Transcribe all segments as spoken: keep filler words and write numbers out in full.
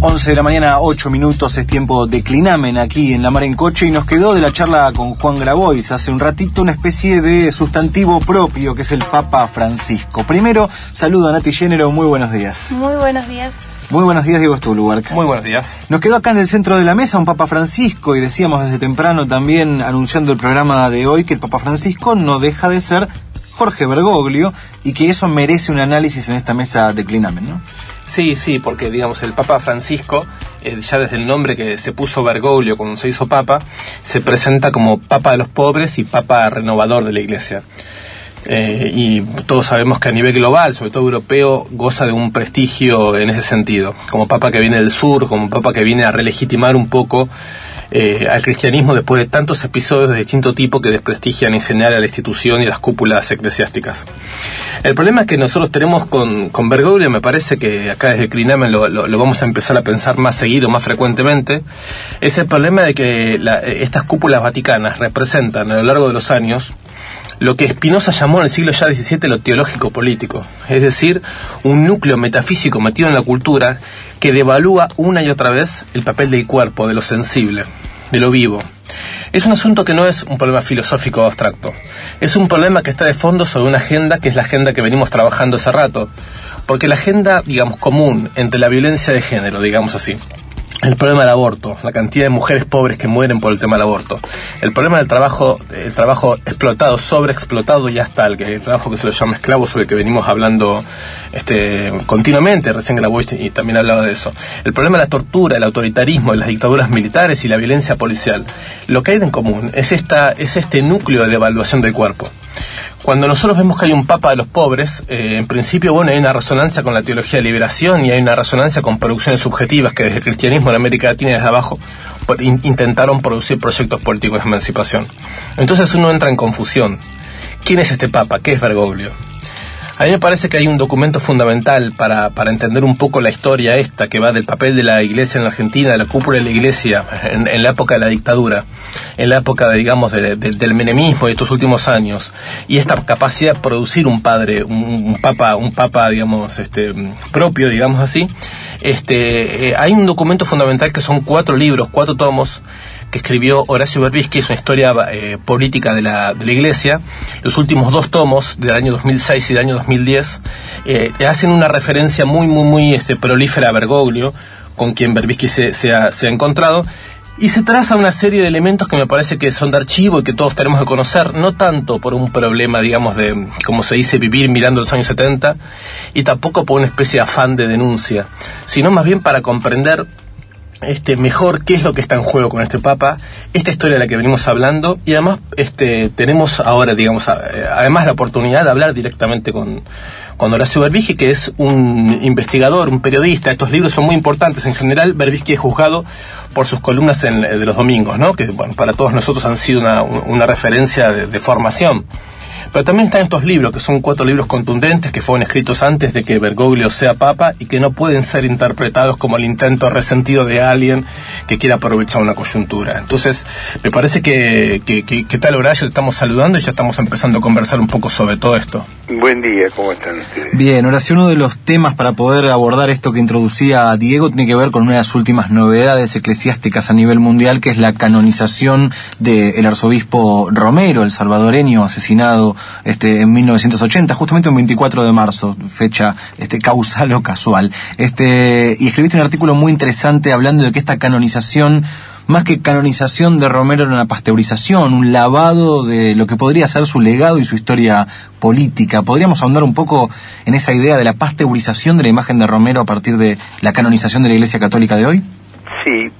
once de la mañana, ocho minutos, es tiempo de Clinamen aquí en La Mar en Coche, y nos quedó de la charla con Juan Grabois hace un ratito una especie de sustantivo propio que es el Papa Francisco. Primero, saludo a Nati Género, muy buenos días. Muy buenos días. Muy buenos días, Diego Stulwark. Muy buenos días. Nos quedó acá en el centro de la mesa un Papa Francisco, y decíamos desde temprano también, anunciando el programa de hoy, que el Papa Francisco no deja de ser Jorge Bergoglio, y que eso merece un análisis en esta mesa de Clinamen, ¿no? Sí, sí, porque digamos el Papa Francisco, eh, ya desde el nombre que se puso Bergoglio cuando se hizo Papa, se presenta como Papa de los pobres y Papa renovador de la Iglesia. Eh, y todos sabemos que a nivel global, sobre todo europeo, goza de un prestigio en ese sentido, como Papa que viene del sur, como Papa que viene a relegitimar un poco eh, al cristianismo después de tantos episodios de distinto tipo que desprestigian en general a la institución y las cúpulas eclesiásticas. El problema que nosotros tenemos con, con Bergoglio, me parece que acá desde Clinamen lo, lo, lo vamos a empezar a pensar más seguido, más frecuentemente, es el problema de que la, estas cúpulas vaticanas representan a lo largo de los años lo que Spinoza llamó en el siglo ya diecisiete lo teológico-político, es decir, un núcleo metafísico metido en la cultura que devalúa una y otra vez el papel del cuerpo, de lo sensible, de lo vivo. Es un asunto que no es un problema filosófico abstracto, es un problema que está de fondo sobre una agenda que es la agenda que venimos trabajando hace rato, porque la agenda, digamos, común entre la violencia de género, digamos así, el problema del aborto, la cantidad de mujeres pobres que mueren por el tema del aborto, el problema del trabajo, el trabajo explotado, sobreexplotado y hasta el, que, el trabajo que se lo llama esclavo, sobre el que venimos hablando este, continuamente, recién Grabois y también hablaba de eso, el problema de la tortura, el autoritarismo, las dictaduras militares y la violencia policial. Lo que hay en común es, esta, es este núcleo de devaluación del cuerpo. Cuando nosotros vemos que hay un papa de los pobres, eh, en principio, bueno, hay una resonancia con la teología de liberación y hay una resonancia con producciones subjetivas que desde el cristianismo en América Latina y desde abajo in- intentaron producir proyectos políticos de emancipación. Entonces uno entra en confusión. ¿Quién es este papa? ¿Qué es Bergoglio? A mí me parece que hay un documento fundamental para, para entender un poco la historia esta, que va del papel de la Iglesia en la Argentina, de la cúpula de la Iglesia en, en la época de la dictadura, en la época, de, digamos, de, de, del menemismo de estos últimos años, y esta capacidad de producir un padre, un, un papa, un papa, digamos, este, propio, digamos así. Este, eh, hay un documento fundamental que son cuatro libros, cuatro tomos, que escribió Horacio Berbisky, es una historia eh, política de la, de la Iglesia. Los últimos dos tomos, del año dos mil seis y del año dos mil diez, eh, hacen una referencia muy, muy, muy este, prolífera a Bergoglio, con quien Berbisky se, se, ha, se ha encontrado, y se traza una serie de elementos que me parece que son de archivo y que todos tenemos que conocer, no tanto por un problema, digamos, de, como se dice, vivir mirando los años setenta, y tampoco por una especie de afán de denuncia, sino más bien para comprender Este, mejor qué es lo que está en juego con este Papa, esta historia de la que venimos hablando, y además este, tenemos ahora, digamos, a, además la oportunidad de hablar directamente con, con Horacio Berbisky, que es un investigador, un periodista. Estos libros son muy importantes. En general, Berbisky es juzgado por sus columnas en, de los domingos, ¿no? Que bueno, para todos nosotros han sido una, una referencia de, de formación. Pero también están estos libros, que son cuatro libros contundentes que fueron escritos antes de que Bergoglio sea papa y que no pueden ser interpretados como el intento resentido de alguien que quiera aprovechar una coyuntura. Entonces, me parece que, que, que, que tal Horacio, te estamos saludando y ya estamos empezando a conversar un poco sobre todo esto. Buen día, ¿cómo están ustedes? Bien, Horacio, uno de los temas para poder abordar esto que introducía Diego tiene que ver con una de las últimas novedades eclesiásticas a nivel mundial, que es la canonización del arzobispo Romero, el salvadoreño asesinado este en mil novecientos ochenta, justamente un veinticuatro de marzo, fecha este causal o casual. Este y escribiste un artículo muy interesante hablando de que esta canonización, más que canonización de Romero, era una pasteurización, un lavado de lo que podría ser su legado y su historia política. ¿Podríamos ahondar un poco en esa idea de la pasteurización de la imagen de Romero a partir de la canonización de la Iglesia Católica de hoy? Sí.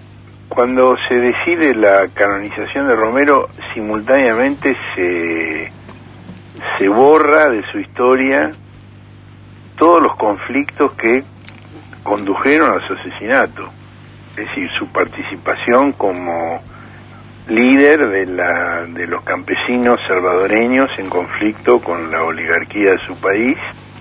Cuando se decide la canonización de Romero, simultáneamente se, se borra de su historia todos los conflictos que condujeron a su asesinato. Es decir, su participación como líder de, la, de los campesinos salvadoreños en conflicto con la oligarquía de su país,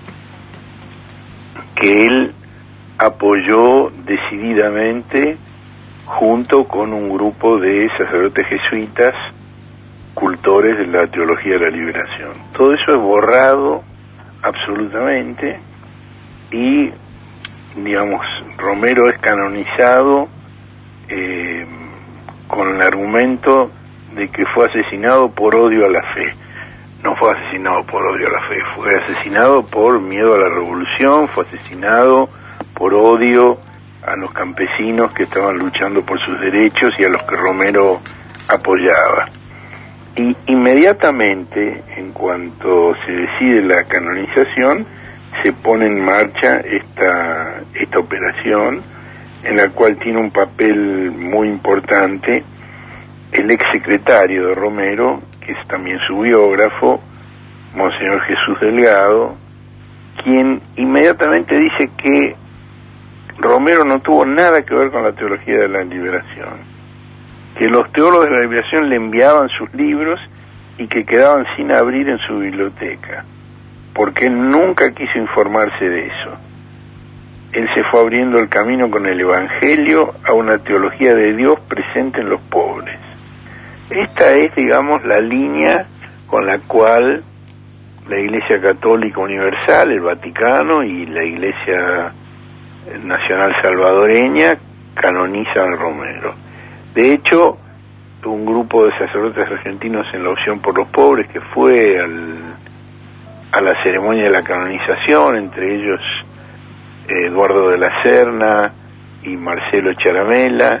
que él apoyó decididamente junto con un grupo de sacerdotes jesuitas, cultores de la teología de la liberación. Todo eso es borrado absolutamente y digamos, Romero es canonizado eh, con el argumento de que fue asesinado por odio a la fe. No fue asesinado por odio a la fe, fue asesinado por miedo a la revolución, fue asesinado por odio a los campesinos que estaban luchando por sus derechos y a los que Romero apoyaba. Y inmediatamente, en cuanto se decide la canonización, se pone en marcha esta, esta operación, en la cual tiene un papel muy importante el exsecretario de Romero, que es también su biógrafo, Monseñor Jesús Delgado, quien inmediatamente dice que Romero no tuvo nada que ver con la teología de la liberación, que los teólogos de la liberación le enviaban sus libros y que quedaban sin abrir en su biblioteca, porque él nunca quiso informarse de eso. Él se fue abriendo el camino con el Evangelio a una teología de Dios presente en los pobres. Esta es, digamos, la línea con la cual la Iglesia Católica Universal, el Vaticano y la Iglesia Nacional Salvadoreña canonizan a Romero. De hecho, un grupo de sacerdotes argentinos en la Opción por los Pobres que fue al, a la ceremonia de la canonización, entre ellos Eduardo de la Serna y Marcelo Charamela,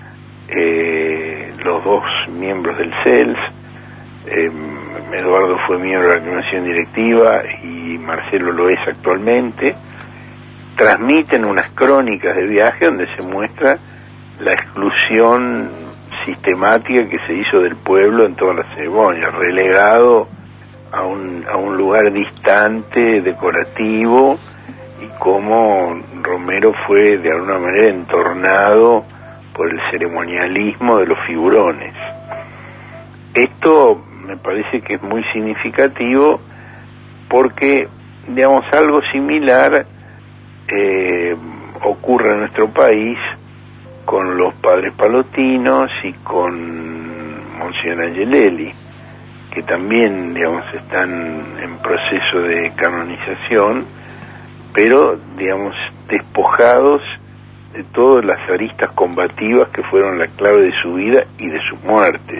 eh, los dos miembros del C E L S. eh, Eduardo fue miembro de la Comisión Directiva y Marcelo lo es actualmente. Transmiten unas crónicas de viaje donde se muestra la exclusión sistemática que se hizo del pueblo en todas las ceremonias, relegado a un, a un lugar distante, decorativo, y cómo Romero fue de alguna manera entornado por el ceremonialismo de los figurones. Esto me parece que es muy significativo porque, digamos, algo similar eh, ocurre en nuestro país con los padres palotinos y con Monseñor Angelelli, que también, digamos, están en proceso de canonización, pero, digamos, despojados de todas las aristas combativas que fueron la clave de su vida y de sus muertes,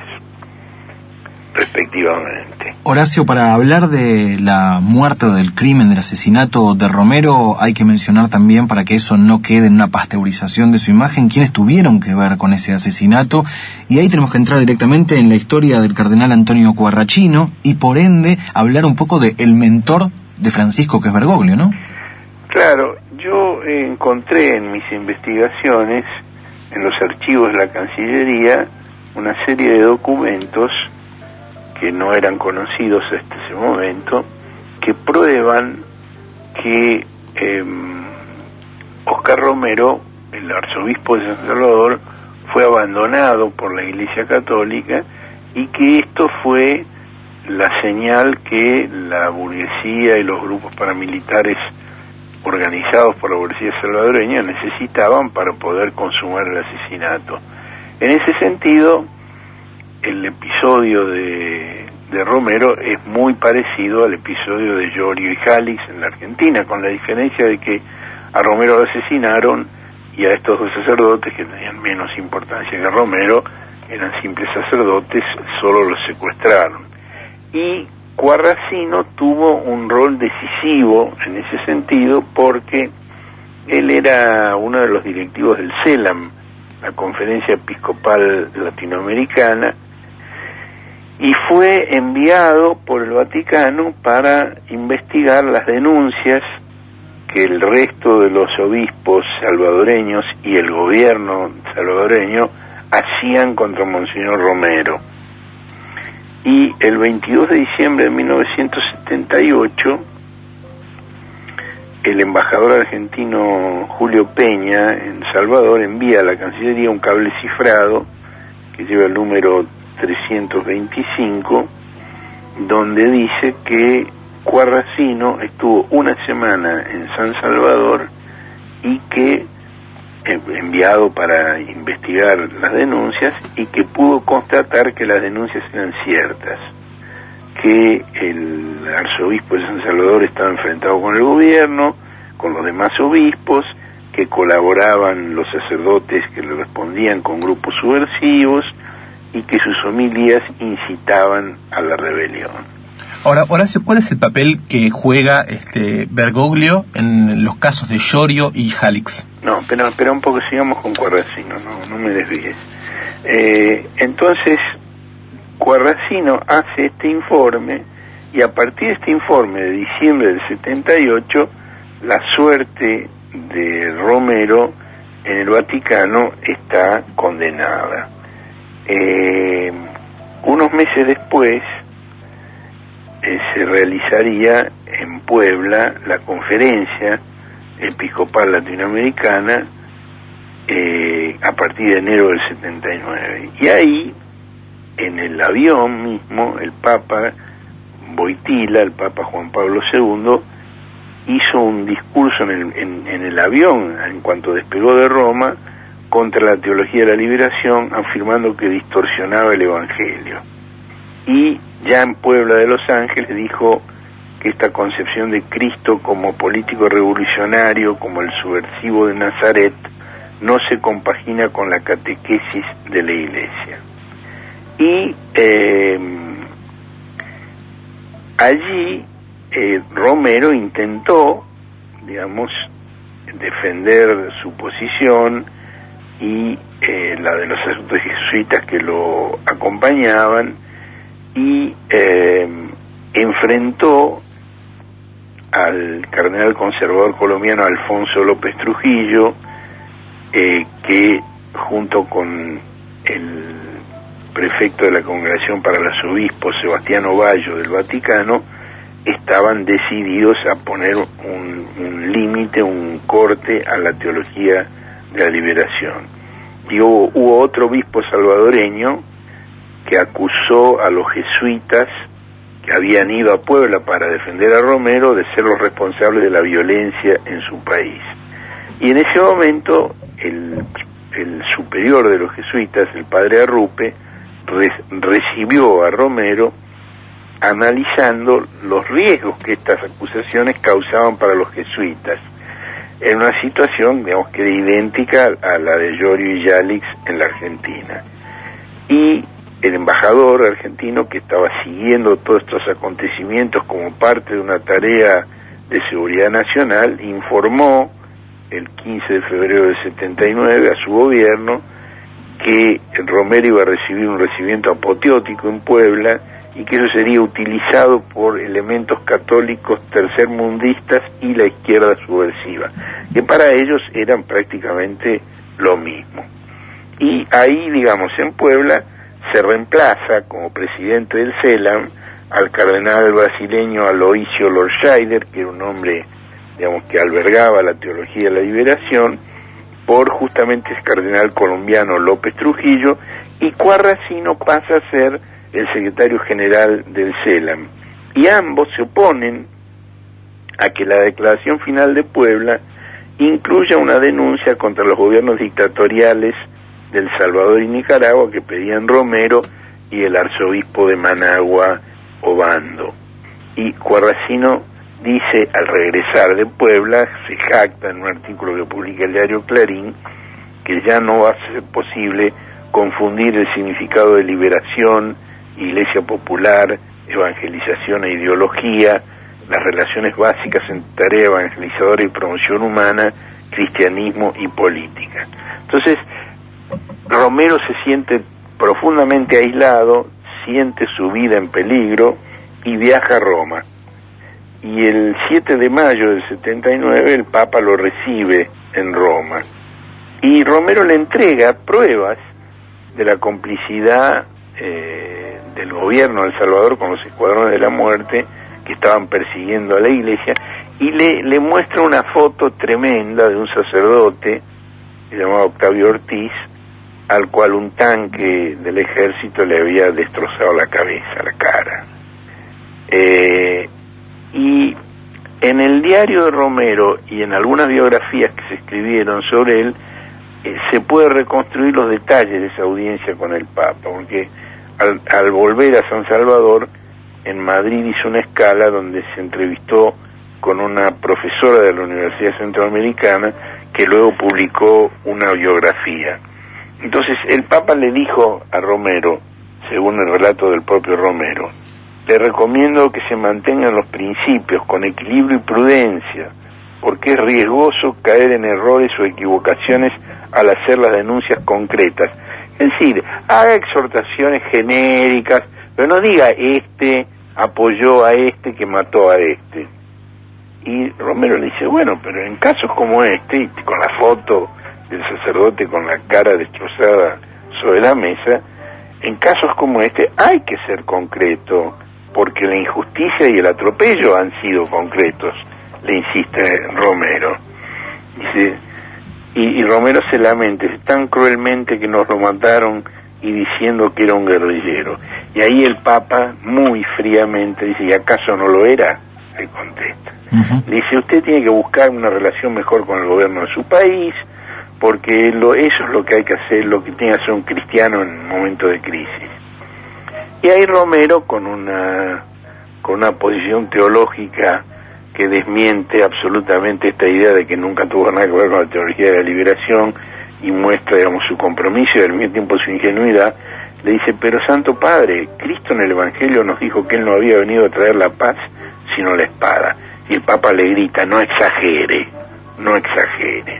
respectivamente. Horacio, para hablar de la muerte o del crimen, del asesinato de Romero, hay que mencionar también, para que eso no quede en una pasteurización de su imagen, quiénes tuvieron que ver con ese asesinato, y ahí tenemos que entrar directamente en la historia del cardenal Antonio Quarrachino, y por ende hablar un poco de el mentor de Francisco, que es Bergoglio, ¿no? Claro, yo encontré en mis investigaciones, en los archivos de la Cancillería, una serie de documentos que no eran conocidos hasta ese momento, que prueban que eh, Oscar Romero, el arzobispo de San Salvador, fue abandonado por la Iglesia Católica y que esto fue la señal que la burguesía y los grupos paramilitares organizados por la burguesía salvadoreña necesitaban para poder consumar el asesinato. En ese sentido, el episodio de, de Romero es muy parecido al episodio de Llorio y Jalix en la Argentina, con la diferencia de que a Romero lo asesinaron y a estos dos sacerdotes, que tenían menos importancia que Romero, eran simples sacerdotes, solo los secuestraron. Y Quarrachino tuvo un rol decisivo en ese sentido porque él era uno de los directivos del CELAM, la Conferencia Episcopal Latinoamericana, y fue enviado por el Vaticano para investigar las denuncias que el resto de los obispos salvadoreños y el gobierno salvadoreño hacían contra Monseñor Romero. Y el veintidós de diciembre de mil novecientos setenta y ocho, el embajador argentino Julio Peña en Salvador envía a la Cancillería un cable cifrado que lleva el número trescientos veinticinco, donde dice que Quarrachino estuvo una semana en San Salvador y que enviado para investigar las denuncias y que pudo constatar que las denuncias eran ciertas, que el arzobispo de San Salvador estaba enfrentado con el gobierno, con los demás obispos, que colaboraban los sacerdotes que le respondían con grupos subversivos y que sus homilías incitaban a la rebelión. Ahora, Horacio, ¿cuál es el papel que juega este Bergoglio en los casos de Iorio y Jalix? No, pero espera un poco, sigamos con Quarrasino, no, no me desvíes. Eh, entonces, Quarrasino hace este informe, y a partir de este informe de diciembre del setenta y ocho, la suerte de Romero en el Vaticano está condenada. Eh, unos meses después eh, se realizaría en Puebla la conferencia episcopal latinoamericana eh, a partir de enero del setenta y nueve, y ahí en el avión mismo el Papa Wojtyła, el Papa Juan Pablo segundo, hizo un discurso en el, en, en el avión en cuanto despegó de Roma contra la teología de la liberación, afirmando que distorsionaba el Evangelio. Y ya en Puebla de Los Ángeles dijo que esta concepción de Cristo como político revolucionario, como el subversivo de Nazaret, no se compagina con la catequesis de la Iglesia. Y eh, allí eh, Romero intentó, digamos, defender su posición y eh, la de los sacerdotes jesuitas que lo acompañaban, y eh, enfrentó al cardenal conservador colombiano Alfonso López Trujillo, eh, que junto con el prefecto de la Congregación para los Obispos, Sebastián Ovallo del Vaticano, estaban decididos a poner un, un límite, un corte a la teología de la liberación. Y hubo, hubo otro obispo salvadoreño que acusó a los jesuitas que habían ido a Puebla para defender a Romero de ser los responsables de la violencia en su país. Y en ese momento el, el superior de los jesuitas, el padre Arrupe, re, recibió a Romero analizando los riesgos que estas acusaciones causaban para los jesuitas, en una situación, digamos, que era idéntica a la de Iorio y Jalix en la Argentina. Y el embajador argentino, que estaba siguiendo todos estos acontecimientos como parte de una tarea de seguridad nacional, informó el quince de febrero del setenta y nueve a su gobierno que Romero iba a recibir un recibimiento apoteótico en Puebla y que eso sería utilizado por elementos católicos tercermundistas y la izquierda subversiva, que para ellos eran prácticamente lo mismo. Y ahí, digamos, en Puebla se reemplaza como presidente del CELAM al cardenal brasileño Aloysio Lorscheider, que era un hombre, digamos, que albergaba la teología de la liberación, por justamente el cardenal colombiano López Trujillo, y Quarrasino pasa a ser el secretario general del CELAM. Y ambos se oponen a que la declaración final de Puebla incluya una denuncia contra los gobiernos dictatoriales del Salvador y Nicaragua que pedían Romero y el arzobispo de Managua, Obando. Y Quarrasino dice, al regresar de Puebla, se jacta en un artículo que publica el diario Clarín, que ya no va a ser posible confundir el significado de liberación, Iglesia popular, evangelización e ideología, las relaciones básicas entre tarea evangelizadora y promoción humana, cristianismo y política. Entonces, Romero se siente profundamente aislado, siente su vida en peligro y viaja a Roma. Y el siete de mayo del setenta y nueve el Papa lo recibe en Roma. Y Romero le entrega pruebas de la complicidad eh, del gobierno de El Salvador con los escuadrones de la muerte que estaban persiguiendo a la iglesia, y le, le muestra una foto tremenda de un sacerdote llamado Octavio Ortiz, al cual un tanque del ejército le había destrozado la cabeza, la cara. Eh, y en el diario de Romero y en algunas biografías que se escribieron sobre él, eh, se puede reconstruir los detalles de esa audiencia con el Papa, porque al, al volver a San Salvador, en Madrid hizo una escala donde se entrevistó con una profesora de la Universidad Centroamericana que luego publicó una biografía. Entonces el Papa le dijo a Romero, según el relato del propio Romero, le recomiendo que se mantengan los principios con equilibrio y prudencia, porque es riesgoso caer en errores o equivocaciones al hacer las denuncias concretas. Es decir, haga exhortaciones genéricas, pero no diga este apoyó a este que mató a este. Y Romero le dice, bueno, pero en casos como este, y con la foto del sacerdote con la cara destrozada sobre la mesa, en casos como este hay que ser concreto, porque la injusticia y el atropello han sido concretos, le insiste Romero. Dice, y, y Romero se lamenta, es tan cruelmente que nos lo mataron y diciendo que era un guerrillero. Y ahí el Papa, muy fríamente, dice, ¿y acaso no lo era? Le contesta. Uh-huh. Le dice, usted tiene que buscar una relación mejor con el gobierno de su país, porque lo, eso es lo que hay que hacer, lo que tiene que hacer un cristiano en un momento de crisis. Y ahí Romero, con una, con una posición teológica que desmiente absolutamente esta idea de que nunca tuvo nada que ver con la teología de la liberación, y muestra, digamos, su compromiso y al mismo tiempo su ingenuidad, le dice, pero Santo Padre, Cristo en el Evangelio nos dijo que Él no había venido a traer la paz, sino la espada. Y el Papa le grita, no exagere, no exagere.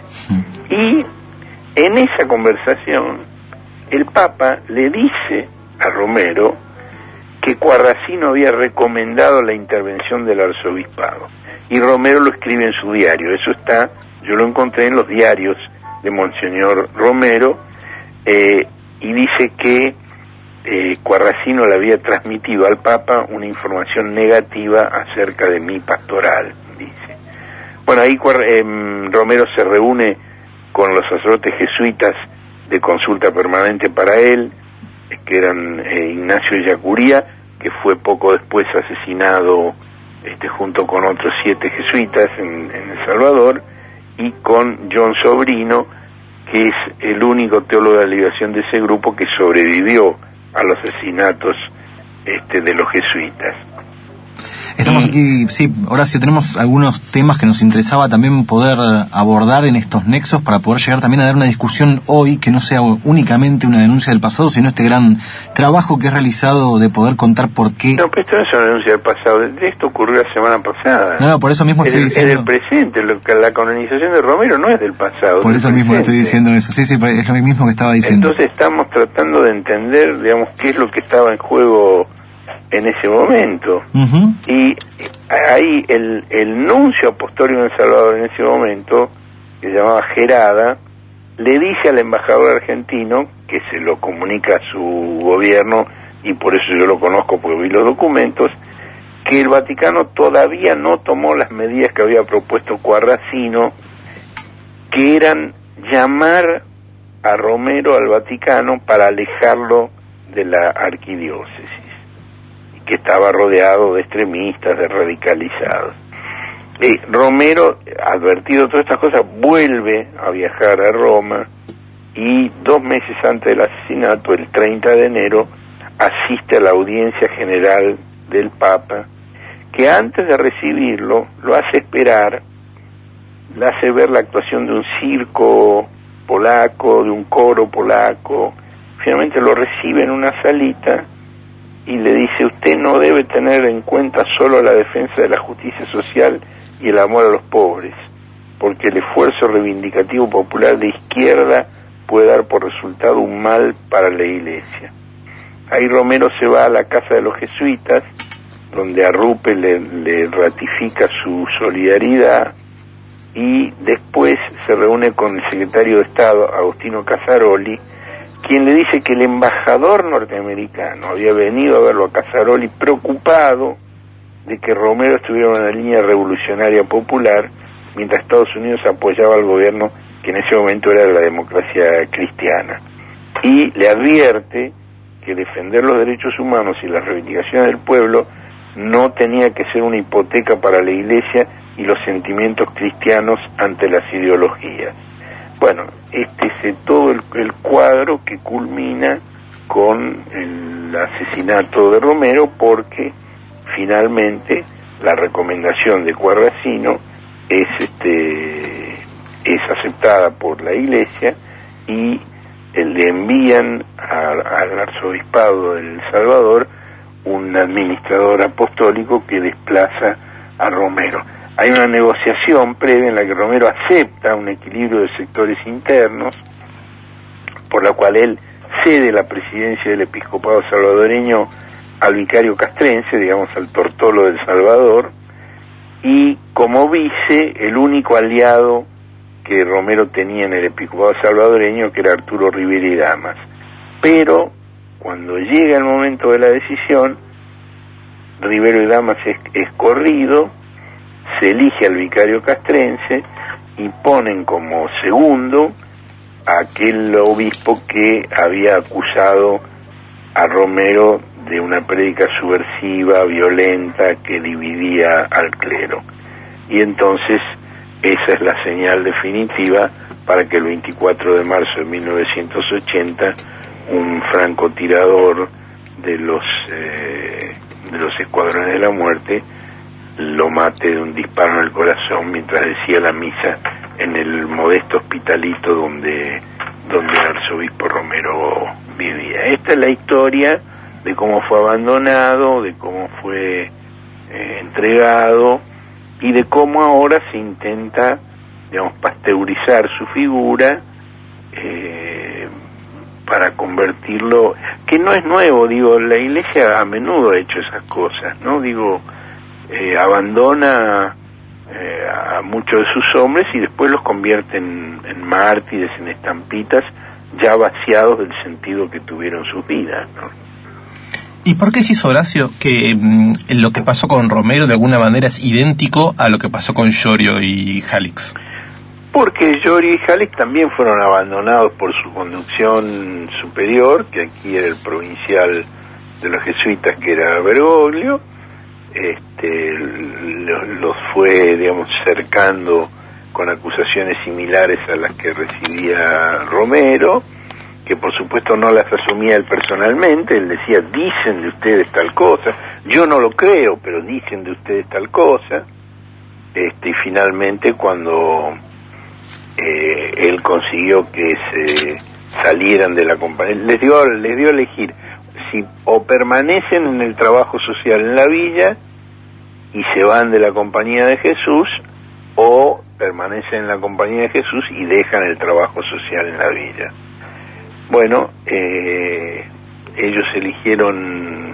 Y en esa conversación, el Papa le dice a Romero que Quarracino había recomendado la intervención del arzobispado. Y Romero lo escribe en su diario, eso está, yo lo encontré en los diarios de Monseñor Romero, eh, y dice que eh, Quarracino le había transmitido al Papa una información negativa acerca de mi pastoral, dice. Bueno, ahí eh, Romero se reúne con los sacerdotes jesuitas de consulta permanente para él, que eran eh, Ignacio Ellacuría, que fue poco después asesinado este, junto con otros siete jesuitas en, en El Salvador, y con John Sobrino, que es el único teólogo de la liberación de ese grupo que sobrevivió a los asesinatos este, de los jesuitas. Estamos aquí, sí, Horacio, tenemos algunos temas que nos interesaba también poder abordar en estos nexos para poder llegar también a dar una discusión hoy que no sea únicamente una denuncia del pasado, sino este gran trabajo que es realizado de poder contar por qué... No, pero esto no es una denuncia del pasado, esto ocurrió la semana pasada. No, no, por eso mismo estoy es, diciendo... Es del presente, lo, la canonización de Romero no es del pasado. Por eso mismo presente. estoy diciendo eso, sí, sí, es lo mismo que estaba diciendo. Entonces estamos tratando de entender, digamos, qué es lo que estaba en juego en ese momento. Uh-huh. Y ahí el, el nuncio apostólico en El Salvador en ese momento, que se llamaba Gerada, le dice al embajador argentino, que se lo comunica a su gobierno, y por eso yo lo conozco porque vi los documentos, que el Vaticano todavía no tomó las medidas que había propuesto Quarracino, que eran llamar a Romero al Vaticano para alejarlo de la arquidiócesis, que estaba rodeado de extremistas, de radicalizados. Eh, Romero, advertido de todas estas cosas, vuelve a viajar a Roma y dos meses antes del asesinato, el treinta de enero, asiste a la audiencia general del Papa, que antes de recibirlo lo hace esperar, le hace ver la actuación de un circo polaco, de un coro polaco, finalmente lo recibe en una salita y le dice, usted no debe tener en cuenta solo la defensa de la justicia social y el amor a los pobres, porque el esfuerzo reivindicativo popular de izquierda puede dar por resultado un mal para la Iglesia. Ahí Romero se va a la casa de los jesuitas, donde Arrupe le, le ratifica su solidaridad, y después se reúne con el secretario de Estado, Agostino Casaroli, quien le dice que el embajador norteamericano había venido a verlo a Casaroli preocupado de que Romero estuviera en una línea revolucionaria popular, mientras Estados Unidos apoyaba al gobierno que en ese momento era de la democracia cristiana. Y le advierte que defender los derechos humanos y las reivindicaciones del pueblo no tenía que ser una hipoteca para la Iglesia y los sentimientos cristianos ante las ideologías. Bueno, este es todo el, el cuadro que culmina con el asesinato de Romero, porque finalmente la recomendación de Quarracino es este es aceptada por la Iglesia y le envían a, al arzobispado de El Salvador un administrador apostólico que desplaza a Romero. Hay una negociación previa en la que Romero acepta un equilibrio de sectores internos, por la cual él cede la presidencia del episcopado salvadoreño al vicario castrense, digamos al Tortolo del Salvador, y como vice, el único aliado que Romero tenía en el episcopado salvadoreño, que era Arturo Rivera y Damas. Pero cuando llega el momento de la decisión, Rivero y Damas es, es corrido, se elige al vicario castrense y ponen como segundo a aquel obispo que había acusado a Romero de una prédica subversiva, violenta, que dividía al clero. Y entonces esa es la señal definitiva para que el veinticuatro de marzo de mil novecientos ochenta un francotirador de los eh, de los escuadrones de la muerte lo mate de un disparo en el corazón mientras decía la misa en el modesto hospitalito donde donde el arzobispo Romero vivía. Esta es la historia de cómo fue abandonado, de cómo fue eh, entregado y de cómo ahora se intenta, digamos, pasteurizar su figura eh, para convertirlo, que no es nuevo, digo, la Iglesia a menudo ha hecho esas cosas, ¿no? Digo, eh, abandona eh, a muchos de sus hombres y después los convierte en, en mártires, en estampitas, ya vaciados del sentido que tuvieron sus vidas, ¿no? ¿Y por qué decís, Horacio, que mmm, lo que pasó con Romero de alguna manera es idéntico a lo que pasó con Llorio y Jalix? Porque Llorio y Jalix también fueron abandonados por su conducción superior, que aquí era el provincial de los jesuitas, que era Bergoglio. Este, los, los fue, digamos, cercando con acusaciones similares a las que recibía Romero, que por supuesto no las asumía él personalmente. Él decía, dicen de ustedes tal cosa, yo no lo creo, pero dicen de ustedes tal cosa. Este, y finalmente cuando eh, él consiguió que se salieran de la compañía, les dio, les dio a elegir si o permanecen en el trabajo social en la villa y se van de la Compañía de Jesús, o permanecen en la Compañía de Jesús y dejan el trabajo social en la villa. Bueno, eh, ellos eligieron,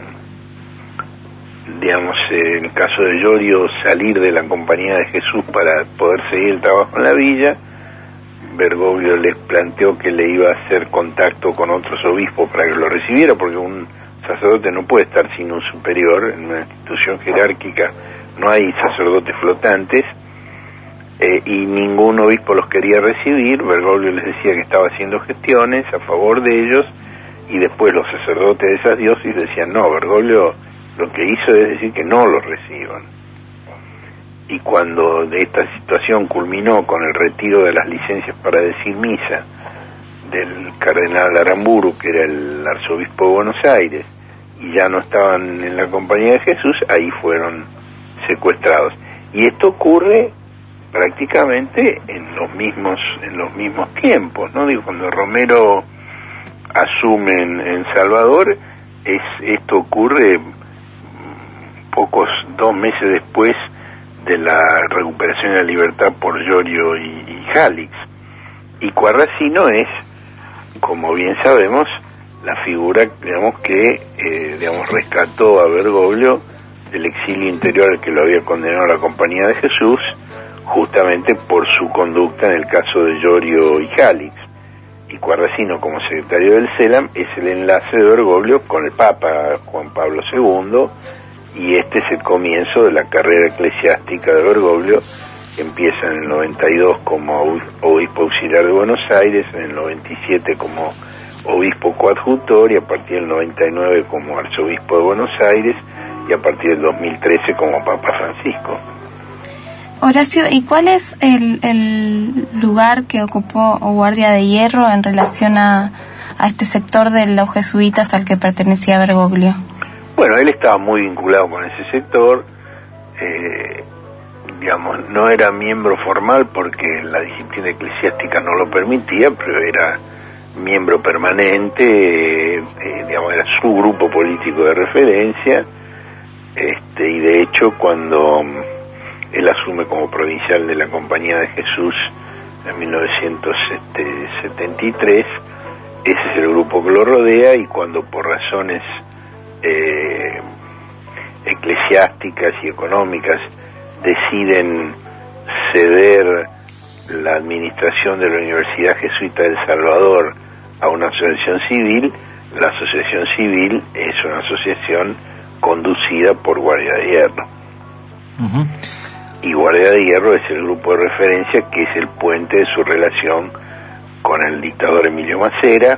digamos, en el caso de Llorio, salir de la Compañía de Jesús para poder seguir el trabajo en la villa. Bergoglio les planteó que le iba a hacer contacto con otros obispos para que lo recibiera, porque un sacerdote no puede estar sin un superior. En una institución jerárquica no hay sacerdotes flotantes. Eh, y ningún obispo los quería recibir. Bergoglio les decía que estaba haciendo gestiones a favor de ellos, y después los sacerdotes de esas diócesis decían, no, Bergoglio lo que hizo es decir que no los reciban. Y cuando esta situación culminó con el retiro de las licencias para decir misa del cardenal Aramburu, que era el arzobispo de Buenos Aires, y ya no estaban en la Compañía de Jesús, ahí fueron secuestrados. Y esto ocurre prácticamente en los mismos en los mismos tiempos, ¿no? Digo, cuando Romero asume en, en Salvador, es esto ocurre pocos dos meses después de la recuperación de la libertad por Llorio y, y Jalix. Y Quarracino es, como bien sabemos, la figura, digamos, que eh, digamos rescató a Bergoglio del exilio interior al que lo había condenado la Compañía de Jesús, justamente por su conducta en el caso de Llorio y Jalix. Y Quarracino, como secretario del CELAM, es el enlace de Bergoglio con el Papa Juan Pablo segundo, y este es el comienzo de la carrera eclesiástica de Bergoglio, que empieza en el noventa y dos como obispo auxiliar de Buenos Aires, en el noventa y siete como obispo coadjutor, y a partir del noventa y nueve como arzobispo de Buenos Aires, y a partir del dos mil trece como Papa Francisco. Horacio, ¿y cuál es el, el lugar que ocupó Guardia de Hierro en relación a, a este sector de los jesuitas al que pertenecía Bergoglio? Bueno, él estaba muy vinculado con ese sector. eh, digamos, no era miembro formal porque la disciplina eclesiástica no lo permitía, pero era miembro permanente, eh, eh, digamos, era su grupo político de referencia, este, y de hecho cuando él asume como provincial de la Compañía de Jesús en mil novecientos setenta y tres, ese es el grupo que lo rodea, y cuando por razones eh, eclesiásticas y económicas deciden ceder la administración de la Universidad Jesuita del Salvador a una asociación civil, la asociación civil es una asociación conducida por Guardia de Hierro. Uh-huh. Y Guardia de Hierro es el grupo de referencia que es el puente de su relación con el dictador Emilio Macera,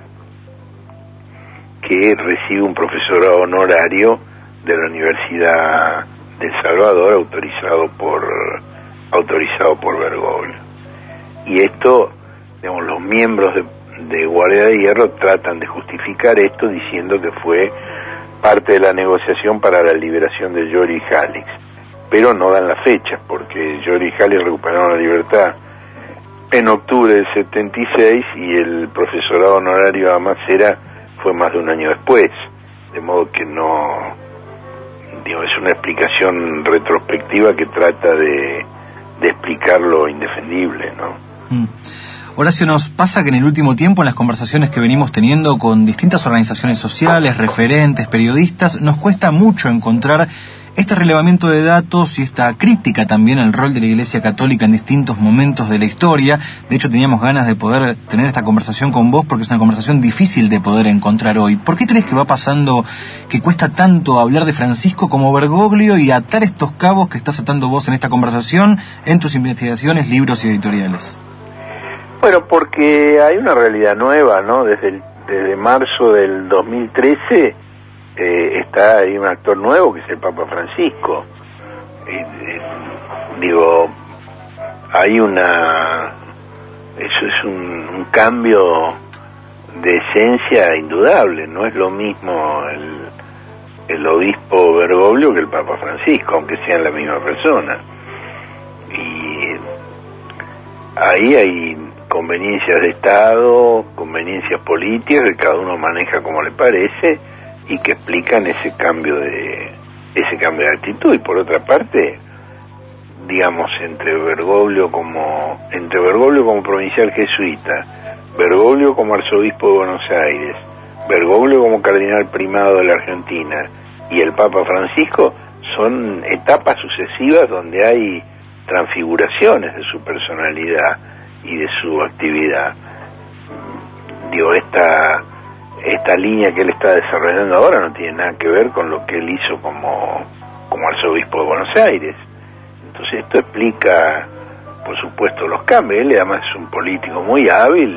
que recibe un profesorado honorario de la Universidad de El Salvador autorizado por autorizado por Bergoglio. Y esto, digamos, los miembros de, de Guardia de Hierro tratan de justificar esto diciendo que fue parte de la negociación para la liberación de Giorgi y Jalix, pero no dan la fecha, porque Giorgi y Jalix recuperaron la libertad en octubre del setenta y seis y el profesorado honorario a Macera fue más de un año después, de modo que no, digo, es una explicación retrospectiva que trata de, de explicar lo indefendible, ¿no? Mm. Horacio, nos pasa que en el último tiempo, en las conversaciones que venimos teniendo con distintas organizaciones sociales, referentes, periodistas, nos cuesta mucho encontrar este relevamiento de datos y esta crítica también al rol de la Iglesia Católica en distintos momentos de la historia. De hecho, teníamos ganas de poder tener esta conversación con vos porque es una conversación difícil de poder encontrar hoy. ¿Por qué crees que va pasando que cuesta tanto hablar de Francisco como Bergoglio y atar estos cabos que estás atando vos en esta conversación, en tus investigaciones, libros y editoriales? Bueno, porque hay una realidad nueva, ¿no? Desde, el, desde marzo del dos mil trece... Eh, está ahí un actor nuevo que es el Papa Francisco. Eh, eh, digo, hay una, eso es un, un cambio de esencia indudable. No es lo mismo el, el obispo Bergoglio que el Papa Francisco, aunque sean la misma persona. Y ahí hay conveniencias de Estado, conveniencias políticas que cada uno maneja como le parece y que explican ese cambio de ese cambio de actitud. Y por otra parte, digamos, entre Bergoglio como entre Bergoglio como provincial jesuita, Bergoglio como arzobispo de Buenos Aires, Bergoglio como cardenal primado de la Argentina y el Papa Francisco, son etapas sucesivas donde hay transfiguraciones de su personalidad y de su actividad. Digo, esta esta línea que él está desarrollando ahora no tiene nada que ver con lo que él hizo como, como arzobispo de Buenos Aires. Entonces esto explica, por supuesto, los cambios. Él además es un político muy hábil,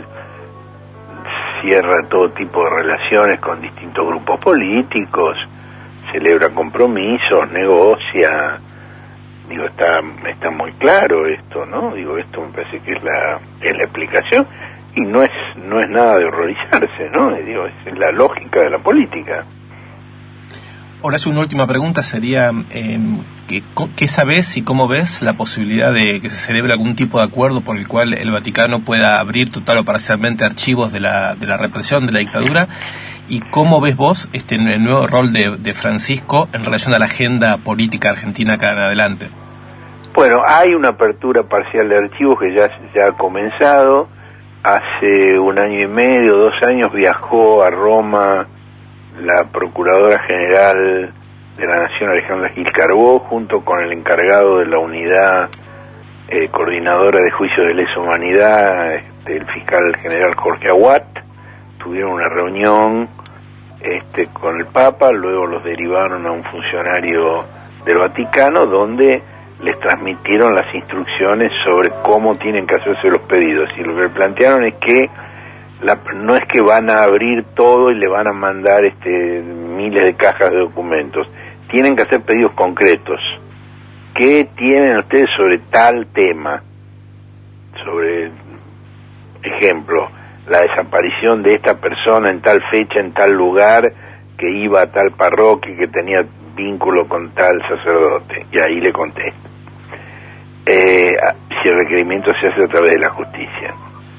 cierra todo tipo de relaciones con distintos grupos políticos, celebra compromisos, negocia. Digo, está está muy claro esto, ¿no? Digo, esto me parece que es la es la explicación. Y no es no es nada de horrorizarse, ¿no? Digo, es la lógica de la política. Horacio, una última pregunta sería, eh, ¿qué, ¿qué sabés y cómo ves la posibilidad de que se celebre algún tipo de acuerdo por el cual el Vaticano pueda abrir total o parcialmente archivos de la de la represión, de la dictadura? ¿Y cómo ves vos este el nuevo rol de, de Francisco en relación a la agenda política argentina acá en adelante? Bueno, hay una apertura parcial de archivos que ya, ya ha comenzado. Hace un año y medio, dos años, viajó a Roma la Procuradora General de la Nación, Alejandra Gil Carbó, junto con el encargado de la unidad eh, coordinadora de juicio de lesa humanidad, este, el fiscal general Jorge Aguat. Tuvieron una reunión este, con el Papa, luego los derivaron a un funcionario del Vaticano, donde les transmitieron las instrucciones sobre cómo tienen que hacerse los pedidos, y lo que plantearon es que la, no es que van a abrir todo y le van a mandar este miles de cajas de documentos, tienen que hacer pedidos concretos. ¿Qué tienen ustedes sobre tal tema? Sobre, ejemplo, la desaparición de esta persona en tal fecha, en tal lugar, que iba a tal parroquia, que tenía vínculo con tal sacerdote? Y ahí le contesto. Eh, si el requerimiento se hace a través de la justicia.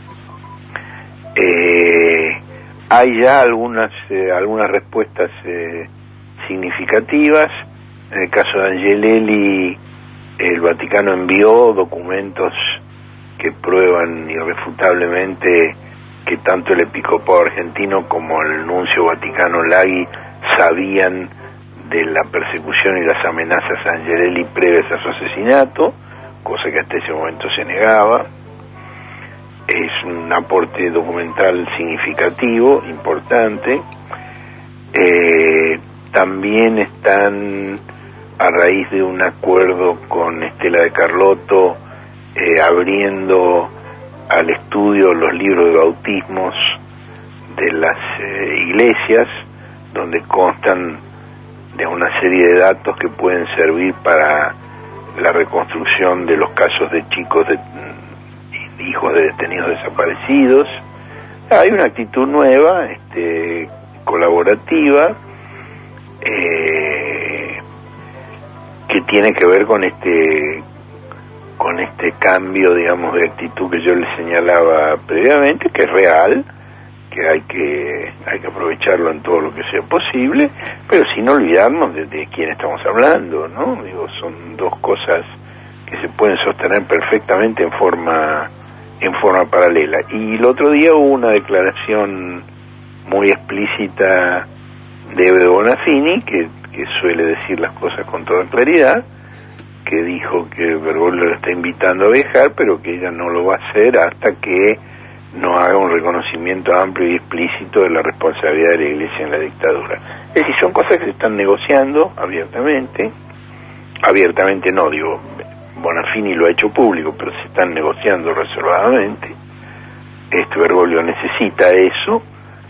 Eh, hay ya algunas eh, algunas respuestas eh, significativas. En el caso de Angelelli, el Vaticano envió documentos que prueban irrefutablemente que tanto el episcopado argentino como el nuncio vaticano Laghi sabían de la persecución y las amenazas a Angelelli previas a su asesinato, cosa que hasta ese momento se negaba. Es un aporte documental significativo, importante. Eh, también están, a raíz de un acuerdo con Estela de Carlotto, eh, abriendo al estudio los libros de bautismos de las eh, iglesias, donde constan de una serie de datos que pueden servir para la reconstrucción de los casos de chicos de hijos de detenidos desaparecidos. Hay una actitud nueva, este, colaborativa, eh, que tiene que ver con este con este cambio, digamos, de actitud que yo les señalaba previamente, que es real, que hay que hay que aprovecharlo en todo lo que sea posible, pero sin olvidarnos de, de quién estamos hablando, ¿no? Digo, son dos cosas que se pueden sostener perfectamente en forma en forma paralela. Y el otro día hubo una declaración muy explícita de Eve Bonafini, que, que suele decir las cosas con toda claridad, que dijo que Bergoglio lo está invitando a viajar, pero que ella no lo va a hacer hasta que no haga un reconocimiento amplio y explícito de la responsabilidad de la Iglesia en la dictadura. Es decir, son cosas que se están negociando abiertamente, abiertamente no, digo, Bonafini lo ha hecho público, pero se están negociando reservadamente. Este Bergoglio necesita eso,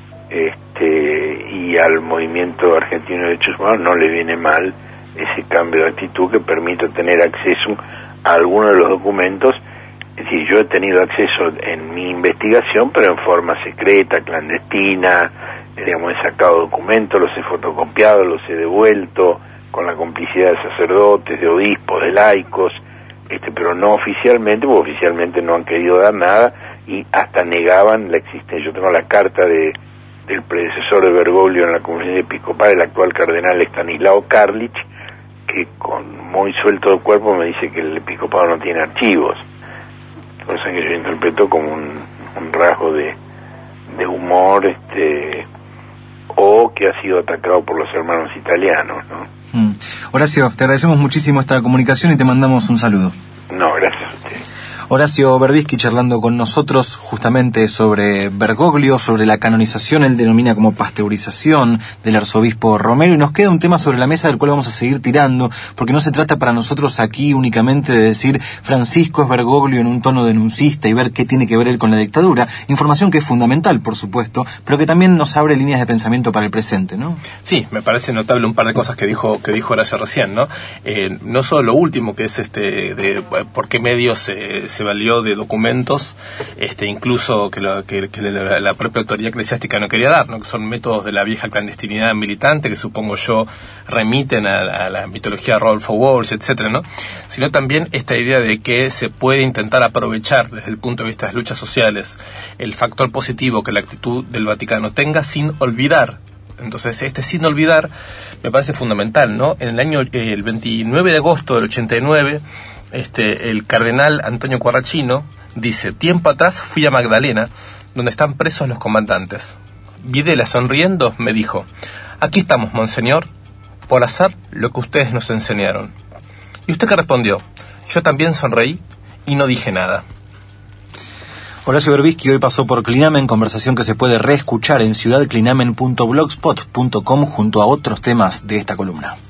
este, y al movimiento argentino de derechos humanos no le viene mal ese cambio de actitud que permite tener acceso a algunos de los documentos. Es decir, yo he tenido acceso en mi investigación, pero en forma secreta, clandestina, digamos, he sacado documentos, los he fotocopiado, los he devuelto, con la complicidad de sacerdotes, de obispos, de laicos, este, pero no oficialmente, porque oficialmente no han querido dar nada y hasta negaban la existencia. Yo tengo la carta de del predecesor de Bergoglio en la Conferencia Episcopal, el actual cardenal Estanislao Karlich, que con muy suelto de cuerpo me dice que el episcopado no tiene archivos, cosa que yo interpreto como un, un rasgo de, de humor, este, o que ha sido atacado por los hermanos italianos, ¿no? Mm. Horacio, te agradecemos muchísimo esta comunicación y te mandamos un saludo. No, gracias a usted. Horacio Berbisky charlando con nosotros justamente sobre Bergoglio, sobre la canonización, él denomina como pasteurización del arzobispo Romero, y nos queda un tema sobre la mesa del cual vamos a seguir tirando, porque no se trata para nosotros aquí únicamente de decir Francisco es Bergoglio en un tono denuncista y ver qué tiene que ver él con la dictadura, información que es fundamental, por supuesto, pero que también nos abre líneas de pensamiento para el presente, ¿no? Sí, me parece notable un par de cosas que dijo que dijo Horacio recién, ¿no? Eh, no solo lo último, que es este de por qué medios se se valió de documentos, este incluso que, lo, que, que la, la propia autoridad eclesiástica no quería dar, ¿no? Que son métodos de la vieja clandestinidad militante que supongo yo remiten a, a la mitología de Rodolfo Walsh, etcétera, ¿no? Sino también esta idea de que se puede intentar aprovechar desde el punto de vista de las luchas sociales el factor positivo que la actitud del Vaticano tenga sin olvidar. Entonces, este sin olvidar me parece fundamental, ¿no? En el año, eh, el veintinueve de agosto del ochenta y nueve, este, el cardenal Antonio Quarracino dice: tiempo atrás fui a Magdalena, donde están presos los comandantes. Videla, sonriendo, me dijo: aquí estamos, monseñor, por hacer lo que ustedes nos enseñaron. ¿Y usted qué respondió? Yo también sonreí y no dije nada. Horacio Berbisky hoy pasó por Clinamen, conversación que se puede reescuchar en ciudad clinamen punto blogspot punto com junto a otros temas de esta columna.